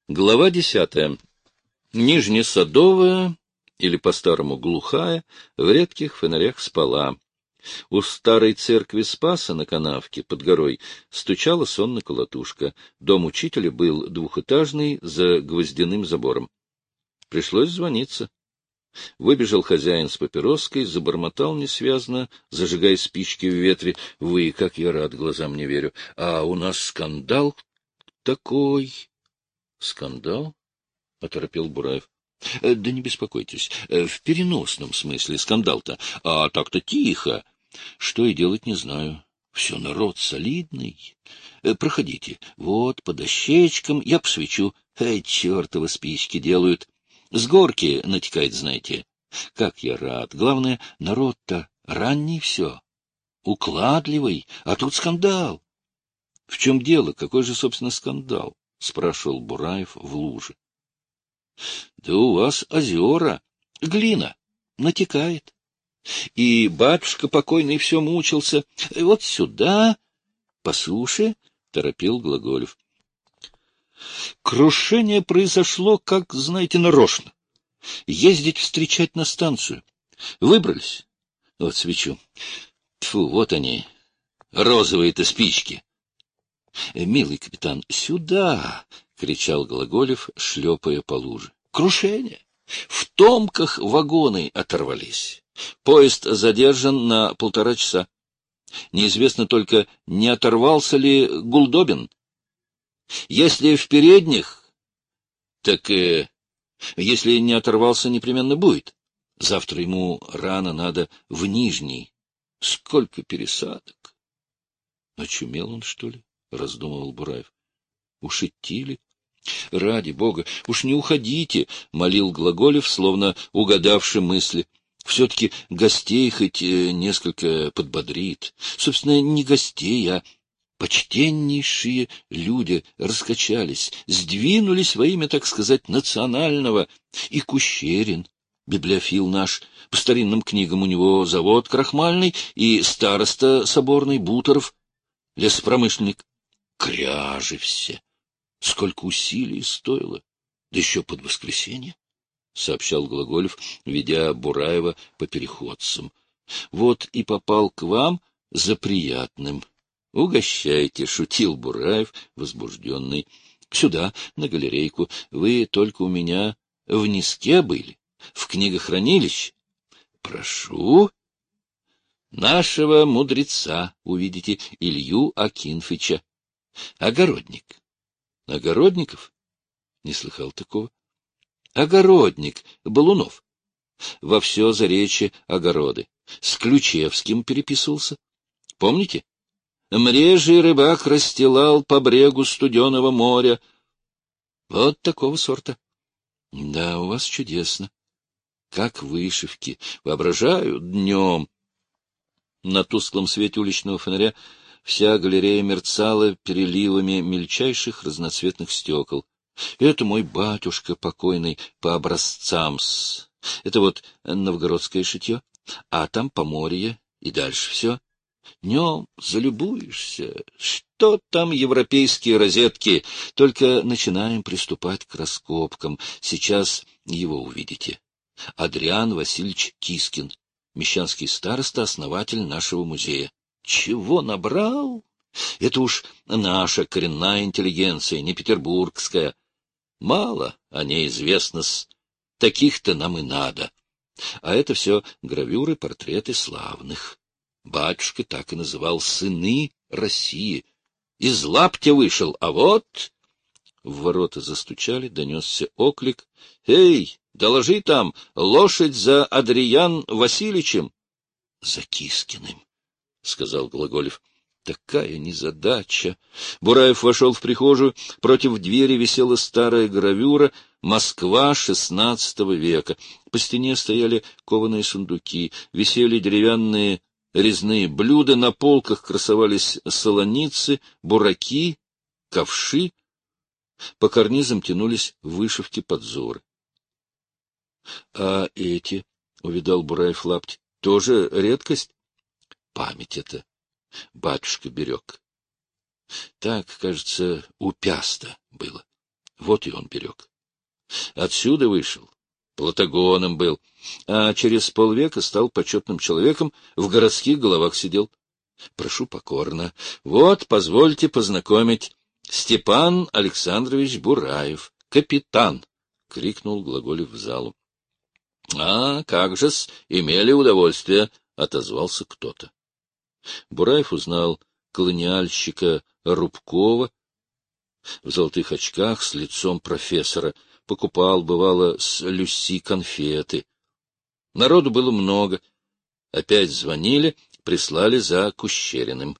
Глава 10. Нижнесадовая, или по-старому глухая, в редких фонарях спала. У старой церкви Спаса на канавке под горой стучала сонно колотушка. Дом учителя был двухэтажный, за гвоздяным забором. Пришлось звониться. Выбежал хозяин с папироской, забормотал несвязно, зажигая спички в ветре. Вы, как я рад, глазам не верю. А у нас скандал такой. Скандал? — оторопел Бураев. — Да не беспокойтесь, в переносном смысле скандал-то, а так-то тихо. Что и делать не знаю. Все народ солидный. Проходите, вот, по дощечкам, я посвечу. Чертова спички делают. С горки натекает, знаете. Как я рад. Главное, народ-то ранний все. Укладливый, а тут скандал. — В чем дело? Какой же, собственно, скандал? — спрашивал Бураев в луже. — Да у вас озера, глина, натекает. И батюшка покойный все мучился. Вот сюда, по суше, — торопил Глаголев. Крушение произошло, как, знаете, нарочно. Ездить встречать на станцию. Выбрались. Вот свечу. Тьфу, вот они, розовые-то спички. — Милый капитан, сюда! — кричал Глаголев, шлепая по луже. — Крушение! В Томках вагоны оторвались. Поезд задержан на 1,5 часа. Неизвестно только, не оторвался ли Гулдобин. Если в передних, так если не оторвался, непременно будет. Завтра ему рано надо в Нижний. Сколько пересадок! Очумел он, что ли? — раздумывал Бураев. — Уж идти ли? — Ради бога, уж не уходите, — молил Глаголев, словно угадавший мысли. Все-таки гостей хоть несколько подбодрит. Собственно, не гостей, а почтеннейшие люди раскачались, сдвинулись во имя, так сказать, национального. И Кущерин, библиофил наш, по старинным книгам у него завод крахмальный, и староста соборный Буторов, лесопромышленник. Кряжи все! Сколько усилий стоило! Да еще под воскресенье! — сообщал Глаголев, ведя Бураева по переходцам. — Вот и попал к вам за приятным. — Угощайте, — шутил Бураев, возбужденный. — Сюда, на галерейку. Вы только у меня в Ниске были, в книгохранилище. — Прошу. Нашего мудреца, увидите, Илью Акинфыча. Огородник. Огородников? Не слыхал такого. Огородник Балунов. Во все заречье огороды. С Ключевским переписывался. Помните? Мрежий рыбак расстилал по брегу студеного моря. Вот такого сорта. Да, у вас чудесно. Как вышивки. Воображаю днем. На тусклом свете уличного фонаря вся галерея мерцала переливами мельчайших разноцветных стекол. Это мой батюшка покойный по образцам-с. Это вот новгородское шитье, а там Поморье и дальше все. Днем залюбуешься. Что там европейские розетки? Только начинаем приступать к раскопкам. Сейчас его увидите. Адриан Васильевич Кискин. Мещанский староста, основатель нашего музея. Чего набрал? Это уж наша коренная интеллигенция, не петербургская. Мало о ней известно-с. Таких-то нам и надо. А это все гравюры, портреты славных. Батюшка так и называл сыны России. Из лаптя вышел, а вот... В ворота застучали, донесся оклик. — Эй, доложи там, лошадь за Адриан Васильевичем. — За Кискиным, — сказал Глаголев. Такая незадача. Бураев вошел в прихожую. Против двери висела старая гравюра «Москва XVI века». По стене стояли кованые сундуки, висели деревянные резные блюда, на полках красовались солоницы, бураки, ковши. По карнизам тянулись вышивки-подзоры. — А эти, — увидал Бураев лапти, — тоже редкость? Память это. Батюшка берег. Так, кажется, у Пяста было. Вот и он берег. Отсюда вышел, платагоном был, а через полвека стал почетным человеком, в городских головах сидел. Прошу покорно. Вот, позвольте познакомить. Степан Александрович Бураев, капитан, — крикнул Глаголев в залу. — А, как же-с, имели удовольствие, — отозвался кто-то. Бураев узнал колониальщика Рубкова в золотых очках с лицом профессора. Покупал, бывало, с Люси конфеты. Народу было много. Опять звонили, прислали за Кущериным.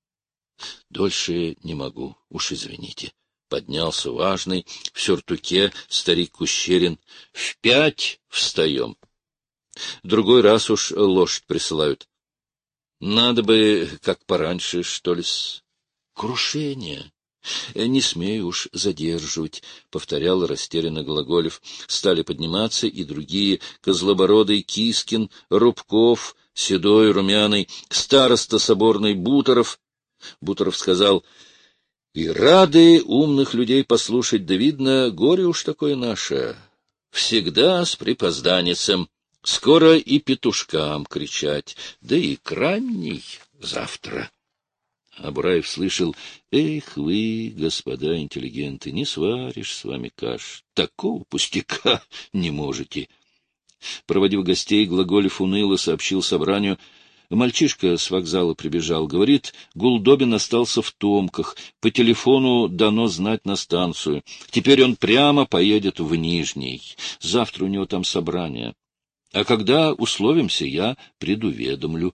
— Дольше не могу, уж извините. Поднялся важный, в сюртуке, старик Кущерин. — В 5 встаем. Другой раз уж лошадь присылают. Надо бы, как пораньше, что ли-с. Крушение. Не смею уж задерживать, — повторял растерянно Глаголев. Стали подниматься и другие: Козлобородый, Кискин, Рубков, седой, румяный, староста соборный Буторов. Буторов сказал: — И рады умных людей послушать, да видно, горе уж такое наше. Всегда с припозданицем. Скоро и петушкам кричать, да и кранней завтра. А Бураев слышал: эх вы, господа интеллигенты, не сваришь с вами каш, такого пустяка не можете. Проводив гостей, Глаголев уныло сообщил собранию: мальчишка с вокзала прибежал, говорит, Гулдобин остался в Томках, по телефону дано знать на станцию. Теперь он прямо поедет в Нижний. Завтра у него там собрание. А когда условимся, я предуведомлю.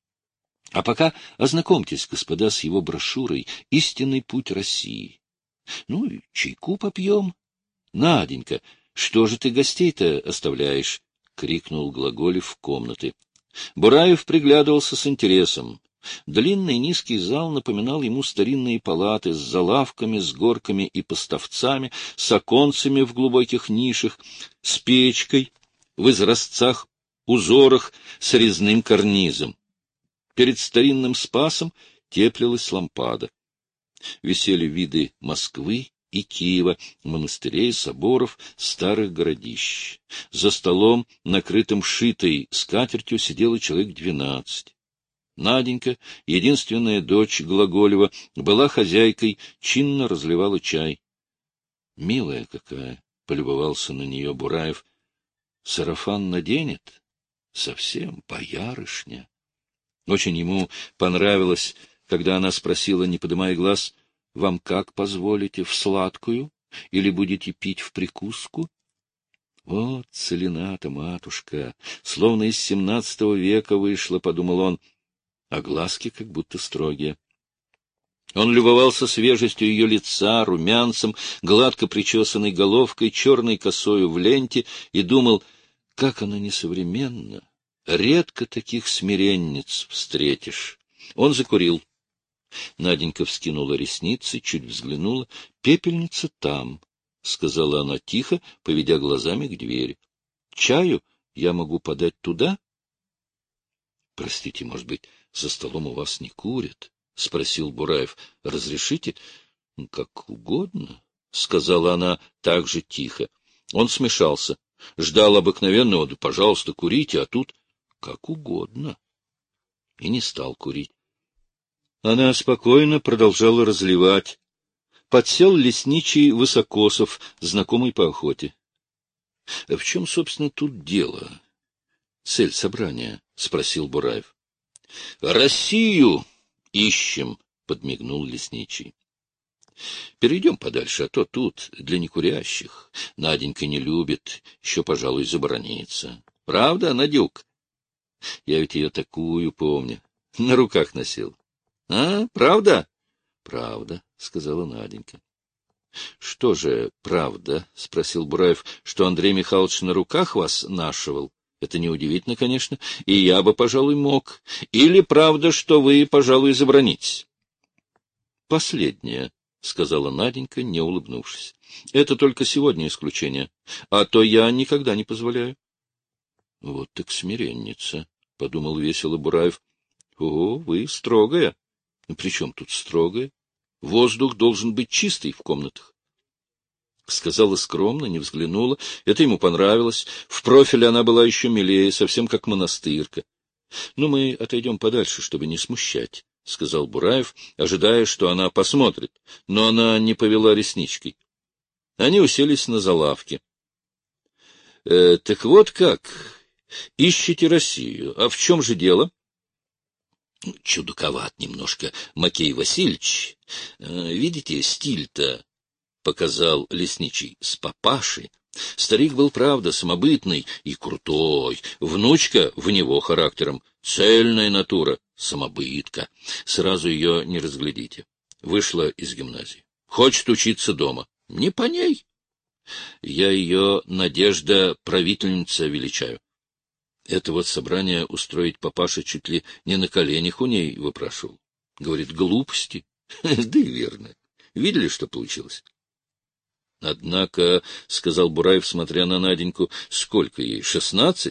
А пока ознакомьтесь, господа, с его брошюрой «Истинный путь России». Ну, чайку попьем. Наденька, что же ты гостей-то оставляешь? — крикнул Глаголев в комнаты. Бураев приглядывался с интересом. Длинный низкий зал напоминал ему старинные палаты с залавками, с горками и поставцами, с оконцами в глубоких нишах, с печкой в изразцах, узорах, с резным карнизом. Перед старинным спасом теплилась лампада. Висели виды Москвы и Киева, монастырей, соборов, старых городищ. За столом, накрытым шитой скатертью, сидело человек 12. Наденька, единственная дочь Глаголева, была хозяйкой, чинно разливала чай. Милая какая, — полюбовался на нее Бураев. Сарафан наденет? Совсем боярышня. Очень ему понравилось, когда она спросила, не подымая глаз: — Вам как позволите, в сладкую или будете пить в прикуску? Вот целина-то, матушка, словно из 17 века вышла, — подумал он, а глазки как будто строгие. Он любовался свежестью ее лица, румянцем, гладко причесанной головкой, черной косою в ленте, и думал, как она несовременна. Редко таких смиренниц встретишь. Он закурил. Наденька вскинула ресницы, чуть взглянула. — Пепельница там, — сказала она тихо, поведя глазами к двери. — Чаю я могу подать туда? — Простите, может быть, за столом у вас не курят? — спросил Бураев. — Разрешите? — Как угодно, — сказала она так же тихо. Он смешался. Ждал обыкновенного: да, пожалуйста, курите, а тут как угодно. И не стал курить. Она спокойно продолжала разливать. Подсел лесничий Высокосов, знакомый по охоте. — В чем, собственно, тут дело? Цель собрания? — спросил Бураев. — Россию ищем, — подмигнул лесничий. — Перейдем подальше, а то тут для некурящих. Наденька не любит, еще, пожалуй, забранится. Правда, Надюк? Я ведь ее такую помню. На руках носил. — А, правда? — Правда, — сказала Наденька. — Что же правда? — спросил Бураев. — Что Андрей Михайлович на руках вас нашивал? Это неудивительно, конечно, и я бы, пожалуй, мог. Или правда, что вы, пожалуй, забранитесь? — Последнее, — сказала Наденька, не улыбнувшись. — Это только сегодня исключение, а то я никогда не позволяю. — Вот так смиренница, — подумал весело Бураев. — О, вы строгая. — При чем тут строгая? Воздух должен быть чистый в комнатах. сказала скромно, не взглянула. Это ему понравилось. В профиле она была еще милее, совсем как монастырка. — Ну, мы отойдем подальше, чтобы не смущать, — сказал Бураев, ожидая, что она посмотрит. Но она не повела ресничкой. Они уселись на залавке. Так вот как. Ищете Россию. А в чем же дело? — Чудаковат немножко Макей Васильевич. Видите, стиль-то, — показал лесничий, — с папаши. Старик был, правда, самобытный и крутой. Внучка в него характером. Цельная натура, самобытка. Сразу ее не разглядите. Вышла из гимназии. Хочет учиться дома. Не по ней. Я ее Надежда правительница величаю. Это вот собрание устроить папаша чуть ли не на коленях у ней выпрашивал. Говорит, глупости. Да и верно. Видели, что получилось? — Однако, — сказал Бураев, смотря на Наденьку, — сколько ей, 16?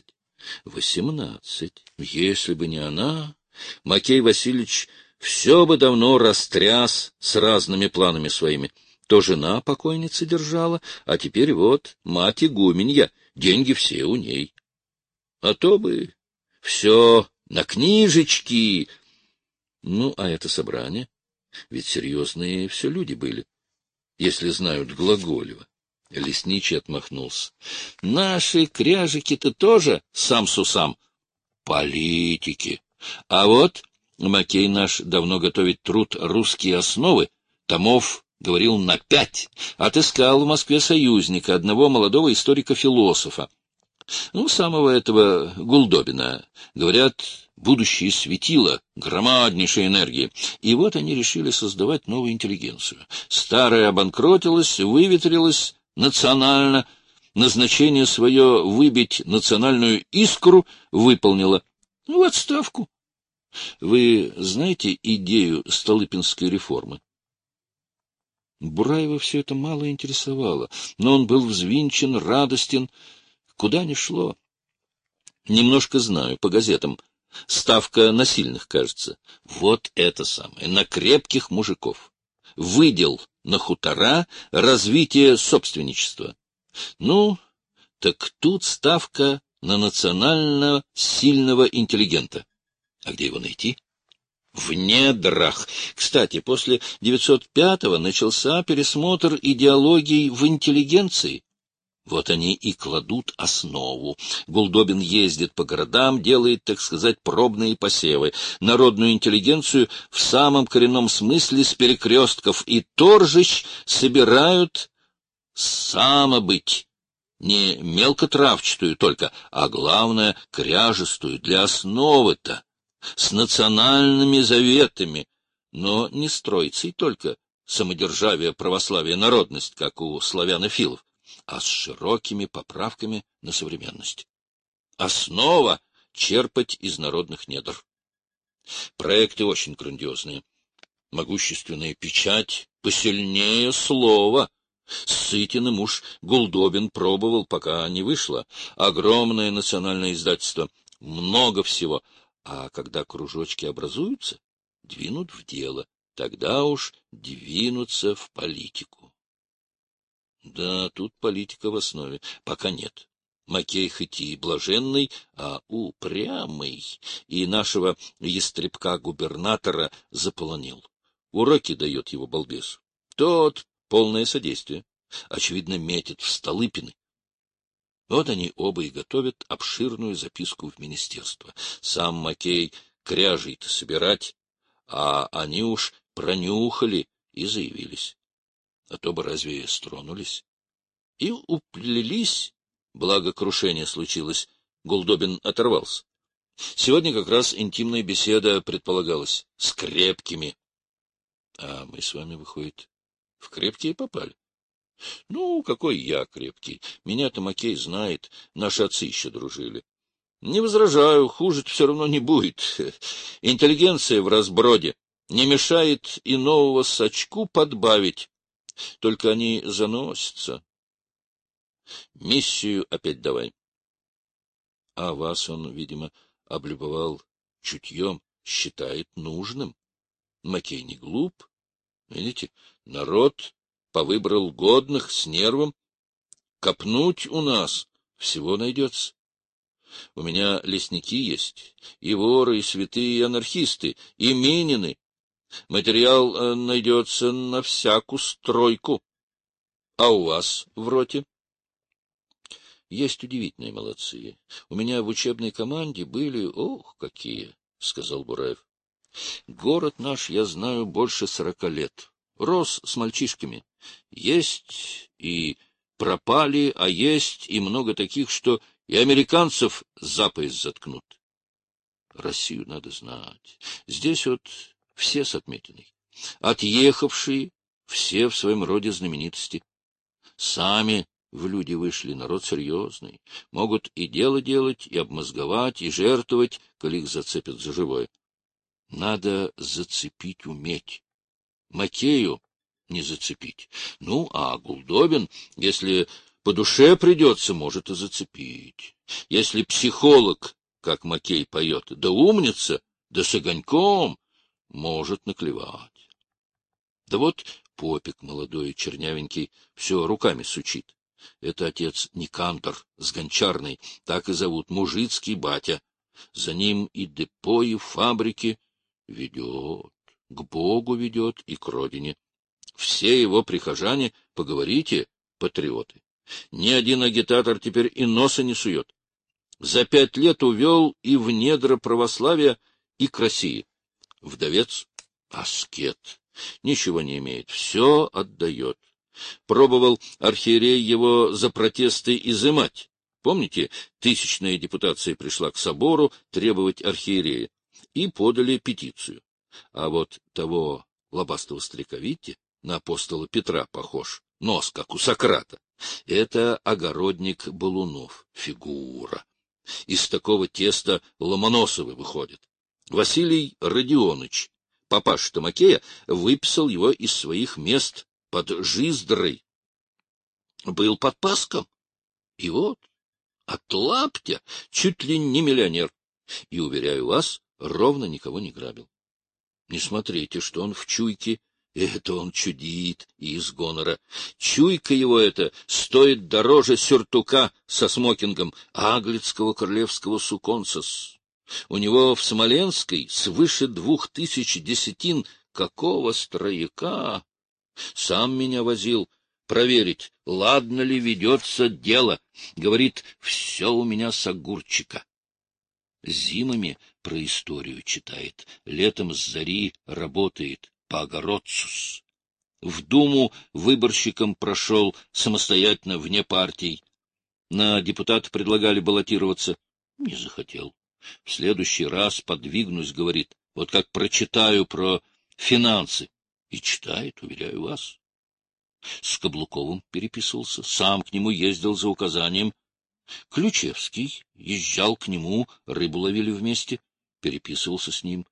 18. Если бы не она, Макей Васильевич все бы давно растряс с разными планами своими. То жена покойницы держала, а теперь вот мать игуменья, деньги все у ней. А то бы все на книжечки. Ну, а это собрание? Ведь серьезные все люди были, если знают Глаголева. Лесничий отмахнулся. Наши кряжики-то тоже сам-сусам. Политики. А вот Макей наш давно готовит труд «Русские основы», томов, говорил, на 5. Отыскал в Москве союзника, одного молодого историка-философа. Ну, самого этого Гулдобина. Говорят, будущее светило, громаднейшей энергии. И вот они решили создавать новую интеллигенцию. Старая обанкротилась, выветрилась национально. Назначение свое выбить национальную искру выполнила. В отставку. Вы знаете идею Столыпинской реформы? Бураева все это мало интересовало, но он был взвинчен, радостен. Куда ни шло. Немножко знаю, по газетам. Ставка на сильных, кажется. Вот это самое, на крепких мужиков. Выдел на хутора, развитие собственничества. Ну, так тут ставка на национально сильного интеллигента. А где его найти? В недрах. Кстати, после 905-го начался пересмотр идеологий в интеллигенции. Вот они и кладут основу. Гулдобин ездит по городам, делает, так сказать, пробные посевы. Народную интеллигенцию в самом коренном смысле с перекрестков и торжищ собирают самобыть. Не мелкотравчатую только, а главное, кряжестую, для основы-то, с национальными заветами, но не с троицей только, самодержавие, православие, народность, как у славянофилов, а с широкими поправками на современность. Основа — черпать из народных недр. Проекты очень грандиозные. Могущественная печать посильнее слова. С Сытиным уж Гулдобин пробовал, пока не вышло. Огромное национальное издательство. Много всего. А когда кружочки образуются, двинут в дело. Тогда уж двинутся в политику. Да, тут политика в основе. Пока нет. Макей хоть и блаженный, а упрямый, и нашего ястребка-губернатора заполонил. Уроки дает его балбесу. Тот полное содействие. Очевидно, метит в Столыпины. Вот они оба и готовят обширную записку в министерство. Сам Макей кряжей-то собирать, а они уж пронюхали и заявились. А то бы разве стронулись? И уплелись, благо крушение случилось. Гулдобин оторвался. Сегодня как раз интимная беседа предполагалась с крепкими. А мы с вами, выходит, в крепкие попали. Ну, какой я крепкий. Меня-то Макей знает, наши отцы еще дружили. Не возражаю, хуже-то все равно не будет. Интеллигенция в разброде. Не мешает и нового сачку подбавить. Только они заносятся. Миссию опять давай. А вас он, видимо, облюбовал чутьем, считает нужным. Макей не глуп. Видите, народ повыбрал годных, с нервом. Копнуть у нас всего найдется. У меня лесники есть, и воры, и святые, и анархисты, и Минины. Материал найдется на всякую стройку. А у вас в роте? Есть удивительные молодцы. У меня в учебной команде были, ох, какие, — сказал Бураев. Город наш, я знаю, больше 40 лет. Рос с мальчишками. Есть и пропали, а есть и много таких, что и американцев за пояс заткнут. Россию надо знать. Здесь вот все с отметиной. Отъехавшие все в своем роде знаменитости. Сами в люди вышли, народ серьезный. Могут и дело делать, и обмозговать, и жертвовать, коли их зацепят за живое. Надо зацепить уметь. Макею не зацепить. Ну, а Гулдобин, если по душе придется, может и зацепить. Если психолог, как Макей поет, да умница, да с огоньком, может наклевать. Да вот попик молодой, чернявенький, все руками сучит. Это отец Никандр с Гончарной, так и зовут, мужицкий батя. За ним и депо, и фабрики ведет, к Богу ведет и к родине. Все его прихожане, поговорите, патриоты. Ни один агитатор теперь и носа не сует. За 5 лет увел и в недра православия, и к России. Вдовец, аскет, ничего не имеет, все отдает. Пробовал архиерей его за протесты изымать. Помните, тысячная депутация пришла к собору требовать архиерея, и подали петицию. А вот того лобастого старика, видите, на апостола Петра похож, нос, как у Сократа. Это огородник Балунов, фигура. Из такого теста Ломоносовы выходят. Василий Родионыч, папаша Томакея, выписал его из своих мест под Жиздрой. Был под Паском. И вот, от лаптя чуть ли не миллионер. И, уверяю вас, ровно никого не грабил. Не смотрите, что он в чуйке. Это он чудит и из гонора. Чуйка его эта стоит дороже сюртука со смокингом аглицкого королевского суконцес. У него в Смоленской свыше 2000 десятин. Какого строяка! Сам меня возил проверить, ладно ли ведется дело. Говорит, все у меня с огурчика. Зимами про историю читает, летом с зари работает по огородцус. В Думу выборщиком прошел самостоятельно, вне партий. На депутата предлагали баллотироваться. Не захотел. В следующий раз подвигнусь, говорит, вот как прочитаю про финансы. И читает, уверяю вас. С Каблуковым переписывался, сам к нему ездил за указанием. Ключевский езжал к нему, рыбу ловили вместе, переписывался с ним.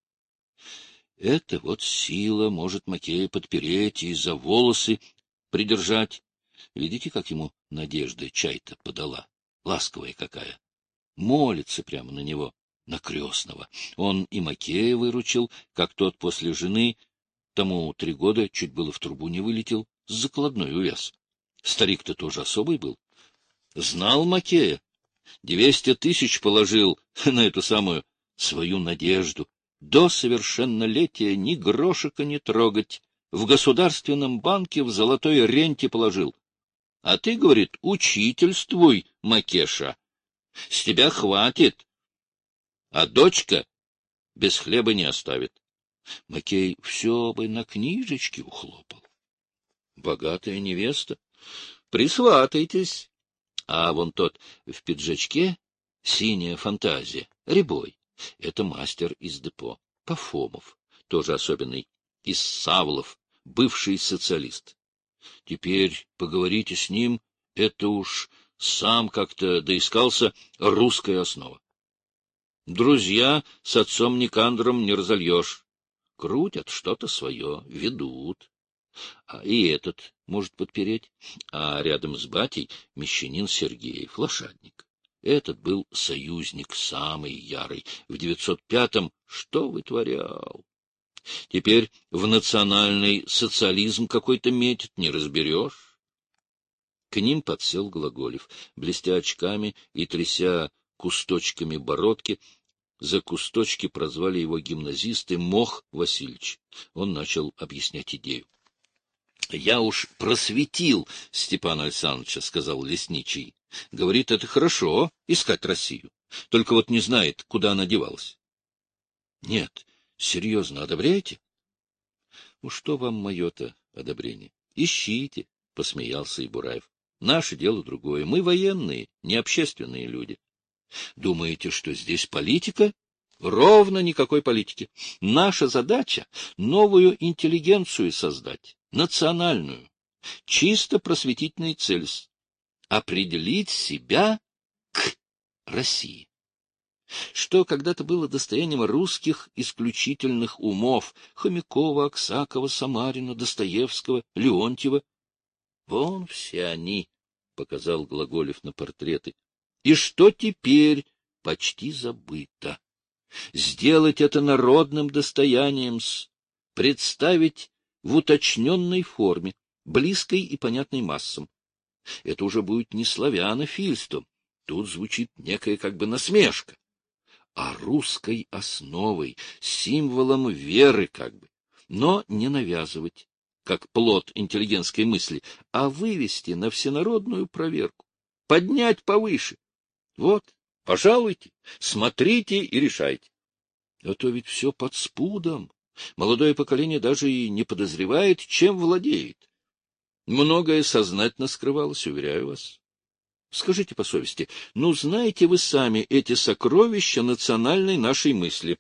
Это вот сила может Макея подпереть и за волосы придержать. Видите, как ему Надежда чай-то подала? Ласковая какая. Молится прямо на него, на крестного. Он и Макея выручил, как тот после жены, тому 3 года чуть было в трубу не вылетел, с закладной увяз. Старик-то тоже особый был. Знал Макея. 200 000 положил на эту самую свою Надежду. До совершеннолетия ни грошика не трогать. В государственном банке в золотой ренте положил. А ты, говорит, учительствуй, Макеша. С тебя хватит. А дочка без хлеба не оставит. Макей все бы на книжечке ухлопал. Богатая невеста. Присватайтесь. А вон тот в пиджачке, синяя фантазия, Рябой. Это мастер из депо. Пафомов, тоже особенный, из Савлов, бывший социалист. Теперь поговорите с ним, это уж сам как-то доискался русская основа. Друзья с отцом Никандром не разольешь. Крутят что-то свое, ведут. И этот может подпереть. А рядом с батей мещанин Сергеев, лошадник. Этот был союзник самый ярый. В 905-м что вытворял? Теперь в национальный социализм какой-то метит, не разберешь. К ним подсел Глаголев, блестя очками и тряся кусточками бородки. За кусточки прозвали его гимназисты Мох Васильевич. Он начал объяснять идею. — Я уж просветил Степана Александровича, — сказал лесничий. — Говорит, это хорошо, искать Россию. Только вот не знает, куда она девалась. — Нет, серьезно, одобряете? — Ну, что вам мое-то одобрение? Ищите, — посмеялся Ибураев. — Наше дело другое. Мы военные, не общественные люди. Думаете, что здесь политика? Ровно никакой политики. Наша задача — новую интеллигенцию создать, национальную, чисто просветительной целью — определить себя к России. Что когда-то было достоянием русских исключительных умов — Хомякова, Аксакова, Самарина, Достоевского, Леонтьева. Вон все они, — показал Глаголев на портреты. И что теперь почти забыто. Сделать это народным достоянием, представить в уточненной форме, близкой и понятной массам. Это уже будет не славянофильством, тут звучит некая как бы насмешка, а русской основой, символом веры как бы, но не навязывать, как плод интеллигентской мысли, а вывести на всенародную проверку, поднять повыше. Вот, пожалуйте, смотрите и решайте. А то ведь все под спудом. Молодое поколение даже и не подозревает, чем владеет. Многое сознательно скрывалось, уверяю вас. Скажите по совести, ну знаете вы сами эти сокровища национальной нашей мысли?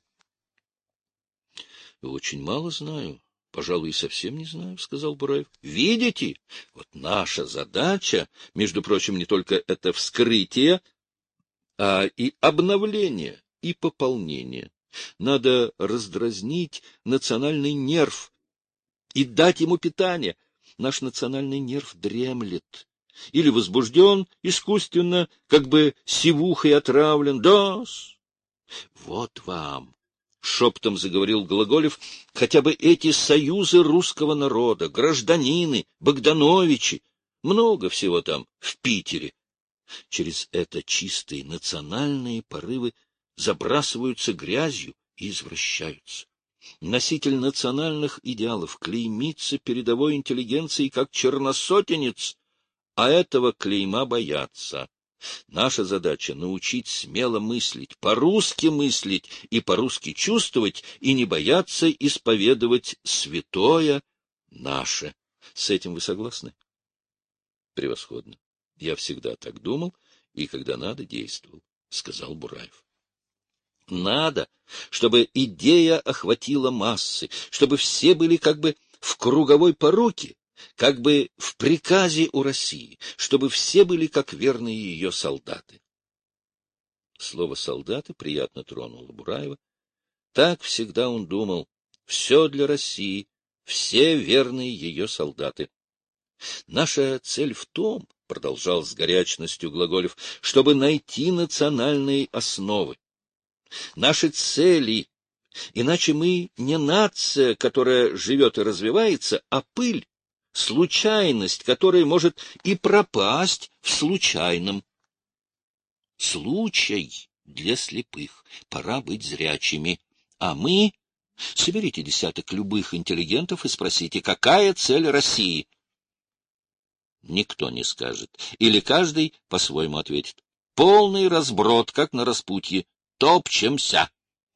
— Очень мало знаю. Пожалуй, и совсем не знаю, — сказал Бураев. — Видите? Вот наша задача, между прочим, не только это вскрытие, а и обновление, и пополнение. Надо раздразнить национальный нерв и дать ему питание. Наш национальный нерв дремлет. Или возбужден искусственно, как бы сивухой отравлен. Да-с. Вот вам, — шептом заговорил Глаголев, — хотя бы эти союзы русского народа, гражданины, Богдановичи, много всего там, в Питере. Через это чистые национальные порывы забрасываются грязью и извращаются. Носитель национальных идеалов клеймится передовой интеллигенцией как черносотенец, а этого клейма боятся. Наша задача — научить смело мыслить, по-русски мыслить и по-русски чувствовать, и не бояться исповедовать святое наше. С этим вы согласны? Превосходно. Я всегда так думал, и когда надо, действовал, — сказал Бураев. Надо, чтобы идея охватила массы, чтобы все были как бы в круговой поруке, как бы в приказе у России, чтобы все были как верные ее солдаты. Слово «солдаты» приятно тронуло Бураева. Так всегда он думал. Все для России, все верные ее солдаты. Наша цель в том, — продолжал с горячностью Глаголев, — чтобы найти национальные основы. Наши цели, иначе мы не нация, которая живет и развивается, а пыль, случайность, которая может и пропасть в случайном. Случай для слепых, пора быть зрячими, а мы... Соберите десяток любых интеллигентов и спросите, какая цель России? Никто не скажет. Или каждый по-своему ответит. Полный разброд, как на распутье. Топчемся.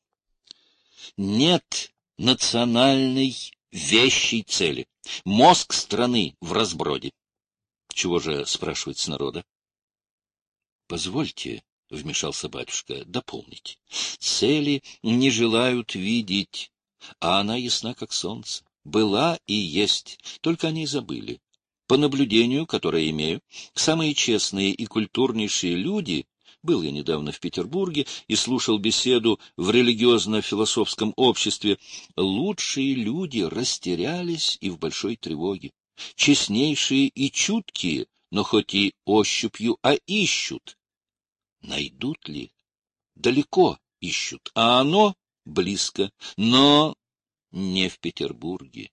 Нет национальной вещей цели. Мозг страны в разброде. Чего же спрашивать с народа? Позвольте, — вмешался батюшка, — дополнить. Цели не желают видеть, а она ясна, как солнце. Была и есть, только о ней забыли. По наблюдению, которое имею, самые честные и культурнейшие люди, был я недавно в Петербурге и слушал беседу в религиозно-философском обществе, лучшие люди растерялись и в большой тревоге. Честнейшие и чуткие, но хоть и ощупью, а ищут. Найдут ли? Далеко ищут, а оно близко, но не в Петербурге.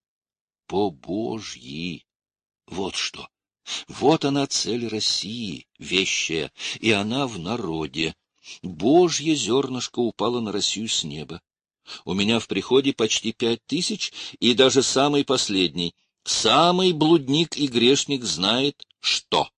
По-божьи. Вот что. Вот она цель России, вещая, и она в народе. Божье зернышко упало на Россию с неба. У меня в приходе почти 5000, и даже самый последний, самый блудник и грешник знает, что.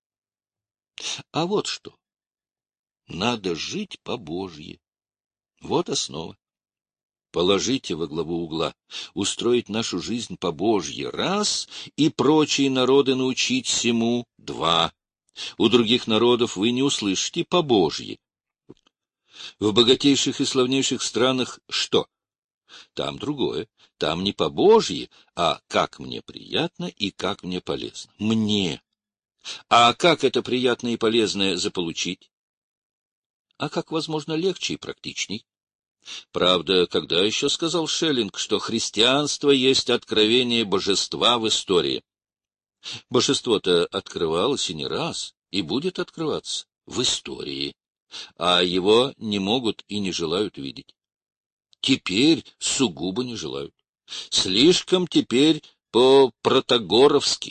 А вот что. Надо жить по-божьи. Вот основа. Положите во главу угла, устроить нашу жизнь по-божьи — раз, и прочие народы научить всему — два. У других народов вы не услышите по-божьи. В богатейших и славнейших странах что? Там другое. Там не по-божьи, а как мне приятно и как мне полезно. Мне. А как это приятное и полезное заполучить? А как, возможно, легче и практичней? Правда, когда еще сказал Шеллинг, что христианство есть откровение божества в истории? Божество-то открывалось и не раз, и будет открываться в истории, а его не могут и не желают видеть. Теперь сугубо не желают. Слишком теперь по-протагоровски.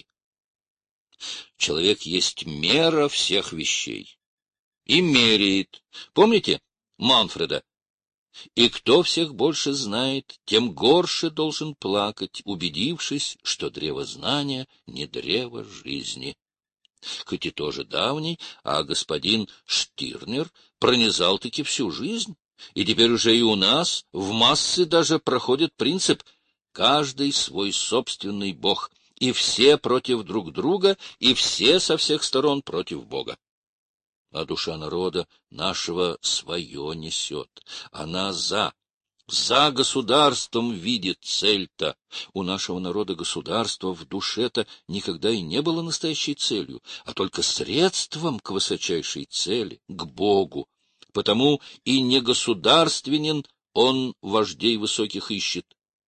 Человек есть мера всех вещей. И меряет. Помните Манфреда? И кто всех больше знает, тем горше должен плакать, убедившись, что древо знания не древо жизни. Хоть и тоже давний, а господин Штирнер пронизал-таки всю жизнь. И теперь уже и у нас в массы даже проходит принцип «каждый свой собственный бог», и все против друг друга, и все со всех сторон против Бога. А душа народа нашего свое несет. Она за государством видит цель-то. У нашего народа государство в душе-то никогда и не было настоящей целью, а только средством к высочайшей цели, к Богу. Потому и не государственен он вождей высоких ищет.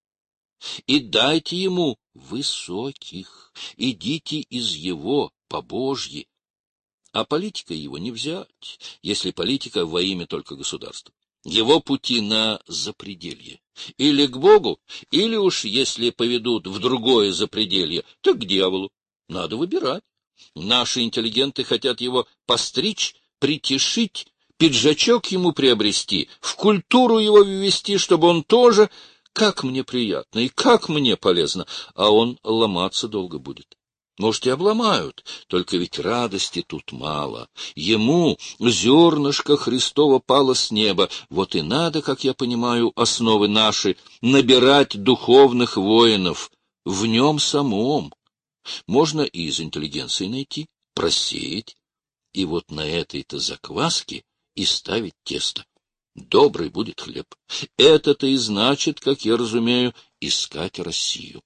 И дайте ему высоких, идите из его по-божьи. А политика его не взять, если политика во имя только государства. Его пути на запределье. Или к Богу, или уж, если поведут в другое запределье, то к дьяволу. Надо выбирать. Наши интеллигенты хотят его постричь, притишить, пиджачок ему приобрести, в культуру его ввести, чтобы он тоже, как мне приятно и как мне полезно, а он ломаться долго будет. Может, и обломают, только ведь радости тут мало. Ему зернышко Христово пало с неба. Вот и надо, как я понимаю, основы наши, набирать духовных воинов в нем самом. Можно и из интеллигенции найти, просеять, и вот на этой-то закваске и ставить тесто. Добрый будет хлеб. Это-то и значит, как я разумею, искать Россию.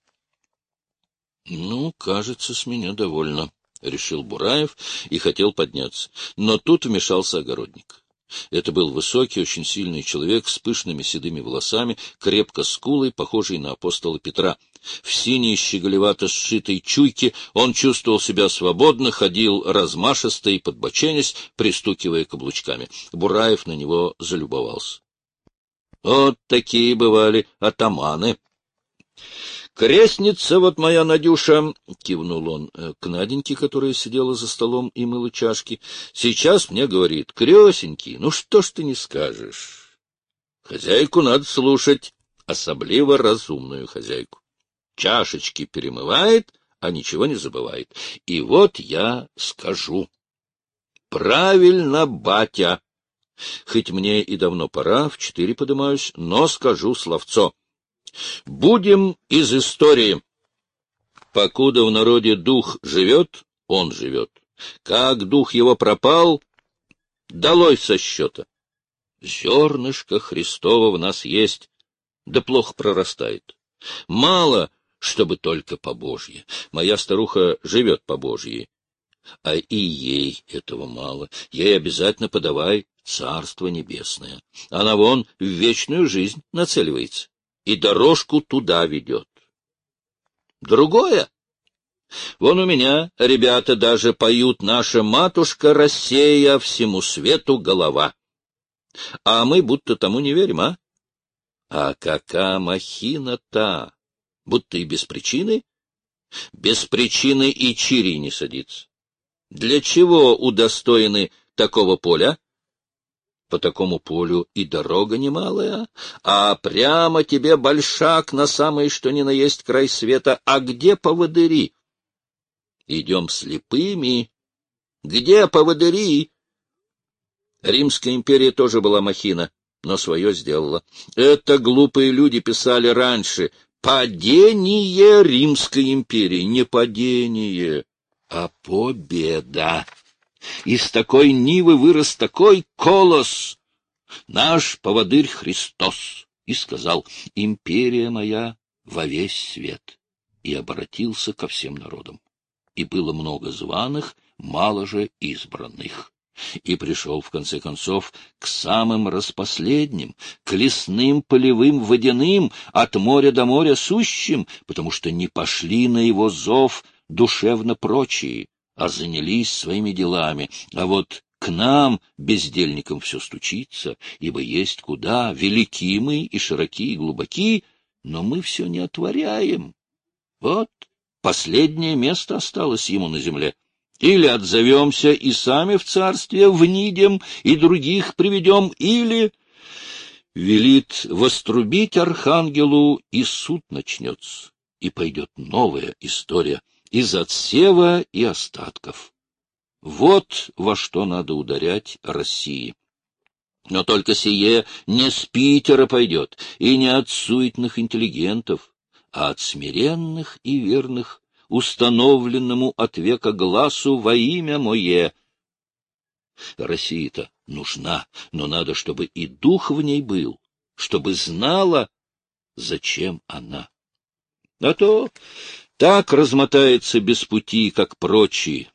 — Ну, кажется, с меня довольно, — решил Бураев и хотел подняться. Но тут вмешался огородник. Это был высокий, очень сильный человек с пышными седыми волосами, крепко скулой, похожий на апостола Петра. В синей щеголевато сшитой чуйке он чувствовал себя свободно, ходил размашисто и подбоченясь, пристукивая каблучками. Бураев на него залюбовался. Вот такие бывали атаманы. «Крестница вот моя Надюша», — кивнул он к Наденьке, которая сидела за столом и мыла чашки, — «сейчас мне говорит: крестенький, ну что ж ты не скажешь? Хозяйку надо слушать, особливо разумную хозяйку. Чашечки перемывает, а ничего не забывает. И вот я скажу. Правильно, батя. Хоть мне и давно пора, в 4 подымаюсь, но скажу словцо. Будем из истории. Покуда в народе дух живет, он живет. Как дух его пропал, долой со счета. Зернышко Христово в нас есть, да плохо прорастает. Мало, чтобы только по-божье. Моя старуха живет по-божье, а и ей этого мало. Ей обязательно подавай Царство Небесное. Она вон в вечную жизнь нацеливается и дорожку туда ведет. Другое. Вон у меня ребята даже поют «Наша матушка Россия, всему свету голова». А мы будто тому не верим, а? А кака махина-то? Будто и без причины? Без причины и чири не садится. Для чего удостоены такого поля? По такому полю и дорога немалая, а прямо тебе большак на самый что ни на есть край света. А где поводыри? Идем слепыми. Где поводыри? Римская империя тоже была махина, но свое сделала. Это глупые люди писали раньше. Падение Римской империи. Не падение, а победа. Из такой нивы вырос такой колос, наш поводырь Христос, и сказал: «Империя моя во весь свет», и обратился ко всем народам. И было много званых, мало же избранных. И пришел, в конце концов, к самым распоследним, к лесным, полевым, водяным, от моря до моря сущим, потому что не пошли на его зов душевно прочие, а занялись своими делами. А вот к нам, бездельникам, все стучится, ибо есть куда, велики мы и широки, и глубоки, но мы все не отворяем. Вот последнее место осталось ему на земле. Или отзовемся и сами в царстве внидем, и других приведем, или велит вострубить архангелу, и суд начнется, и пойдет новая история из отсева и остатков. Вот во что надо ударять России. Но только сие не с Питера пойдет, и не от суетных интеллигентов, а от смиренных и верных, установленному от века гласу во имя мое. Россия-то нужна, но надо, чтобы и дух в ней был, чтобы знала, зачем она. А то так размотается без пути, как прочие.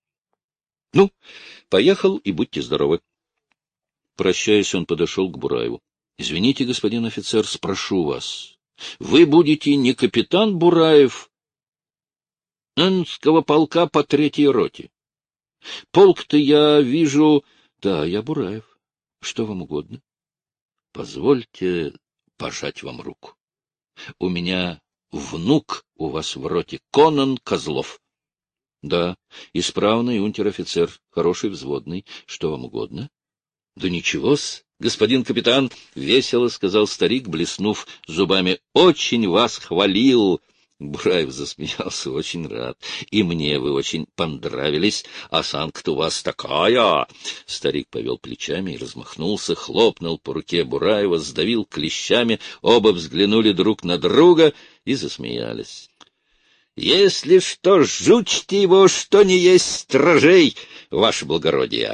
Ну, поехал, и будьте здоровы. Прощаясь, он подошел к Бураеву. — Извините, господин офицер, спрошу вас. Вы будете не капитан Бураев Энского полка по 3-й роте? Полк-то я вижу... Да, я Бураев. Что вам угодно? Позвольте пожать вам руку. У меня внук у вас в роте, Конан Козлов. Да, исправный унтер-офицер, хороший взводный. Что вам угодно? Да ничего-с, господин капитан, — весело сказал старик, блеснув зубами. — Очень вас хвалил. Бураев засмеялся, очень рад. И мне вы очень понравились. Осанка-то у вас такая. Старик повел плечами и размахнулся, хлопнул по руке Бураева, сдавил клещами. Оба взглянули друг на друга и засмеялись. — Если что, жучьте его, что не есть стражей, ваше благородие.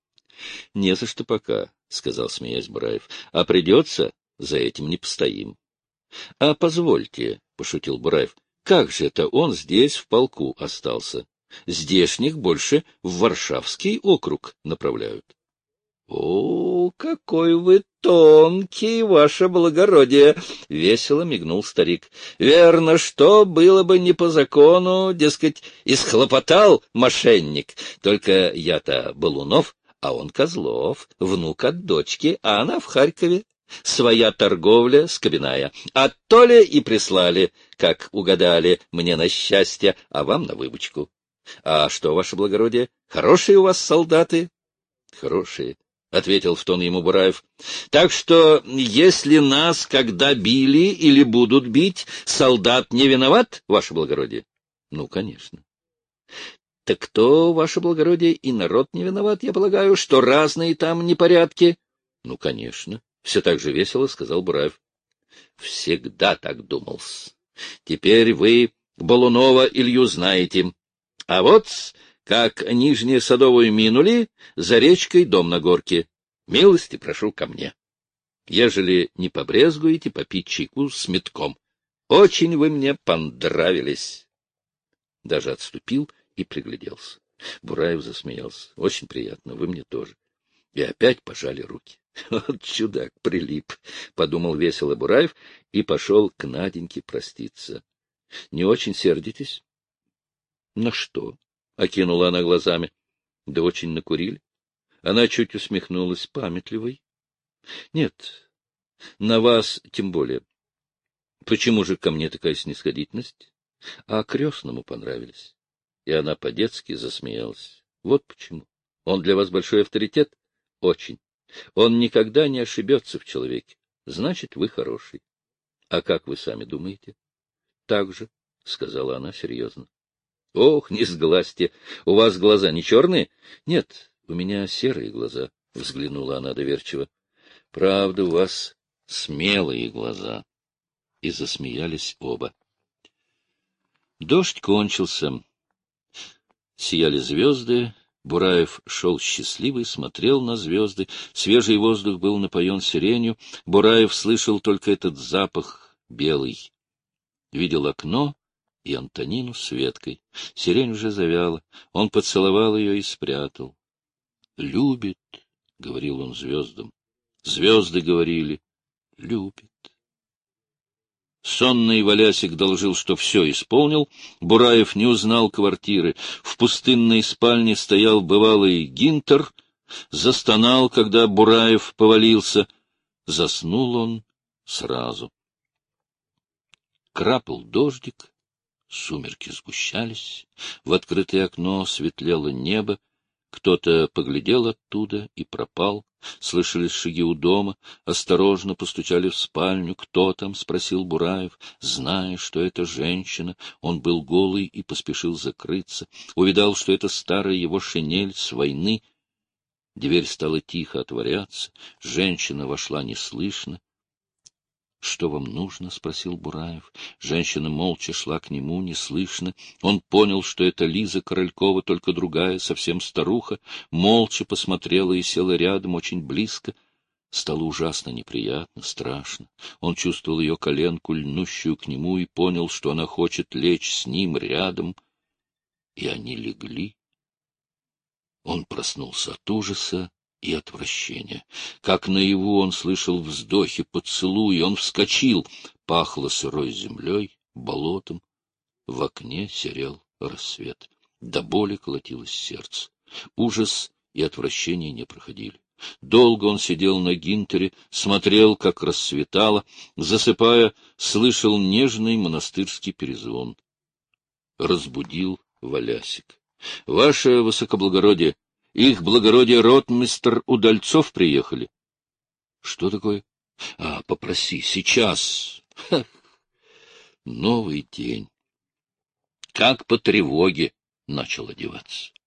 — Не за что пока, — сказал, смеясь Бураев. — А придется, за этим не постоим. — А позвольте, — пошутил Бураев, — как же это он здесь в полку остался? Здешних больше в Варшавский округ направляют. — О, какой вы тонкий, ваше благородие! — весело мигнул старик. — Верно, что было бы не по закону, дескать, исхлопотал мошенник. Только я-то Балунов, а он Козлов, внук от дочки, а она в Харькове. Своя торговля скобяная. А то ли и прислали, как угадали, мне на счастье, а вам на выбочку. А что, ваше благородие, хорошие у вас солдаты? Хорошие, — ответил в тон ему Бураев. — Так что, если нас когда били или будут бить, солдат не виноват, ваше благородие? — Ну, конечно. — Так кто, ваше благородие, и народ не виноват, я полагаю, что разные там непорядки? — Ну, конечно. — все так же весело сказал Бураев. — Всегда так думал-с. Теперь вы Балунова Илью знаете. А вот, как Нижнюю Садовую минули, за речкой дом на горке. Милости прошу ко мне. Ежели не побрезгуете попить чайку с метком. Очень вы мне понравились. Даже отступил и пригляделся. Бураев засмеялся. — Очень приятно, вы мне тоже. И опять пожали руки. — Вот чудак прилип, — подумал весело Бураев и пошел к Наденьке проститься. — Не очень сердитесь? — На что? — окинула она глазами. — Да очень накурили. Она чуть усмехнулась, памятливой. — Нет, На вас тем более. Почему же ко мне такая снисходительность? А крестному понравились. И она по-детски засмеялась. Вот почему. Он для вас большой авторитет? Очень. Он никогда не ошибется в человеке. Значит, вы хороший. А как вы сами думаете? Так же, — сказала она серьезно. — Ох, не сглазьте. У вас глаза не черные? — Нет, у меня серые глаза, — взглянула она доверчиво. — Правда, у вас смелые глаза. И засмеялись оба. Дождь кончился. Сияли звезды. Бураев шел счастливый, смотрел на звезды. Свежий воздух был напоен сиренью. Бураев слышал только этот запах белый. Видел окно и Антонину с Веткой. Сирень уже завяла. Он поцеловал ее и спрятал. «Любит», — говорил он звездам. Звезды говорили: «Любит». Сонный Валясик доложил, что все исполнил. Бураев не узнал квартиры. В пустынной спальне стоял бывалый Гинтер. Застонал, когда Бураев повалился. Заснул он сразу. Крапал дождик, сумерки сгущались, в открытое окно светлело небо. Кто-то поглядел оттуда и пропал. Слышались шаги у дома, осторожно постучали в спальню. «Кто там?» — спросил Бураев. Зная, что это женщина, он был голый и поспешил закрыться. Увидал, что это старая его шинель с войны. Дверь стала тихо отворяться. Женщина вошла неслышно. — Что вам нужно? — спросил Бураев. Женщина молча шла к нему, неслышно. Он понял, что это Лиза Королькова, только другая, совсем старуха. Молча посмотрела и села рядом, очень близко. Стало ужасно неприятно, страшно. Он чувствовал ее коленку, льнущую к нему, и понял, что она хочет лечь с ним рядом. И они легли. Он проснулся от ужаса и отвращения. Как наяву он слышал вздохи, поцелуи, он вскочил. Пахло сырой землей, болотом. В окне серел рассвет. До боли колотилось сердце. Ужас и отвращение не проходили. Долго он сидел на Гинтере, смотрел, как рассветало, засыпая, слышал нежный монастырский перезвон. Разбудил Валясик. — Ваше высокоблагородие, их благородие ротмистр Удальцов приехали. — Что такое? — попроси, сейчас. Ха. Новый день. Как по тревоге начал одеваться.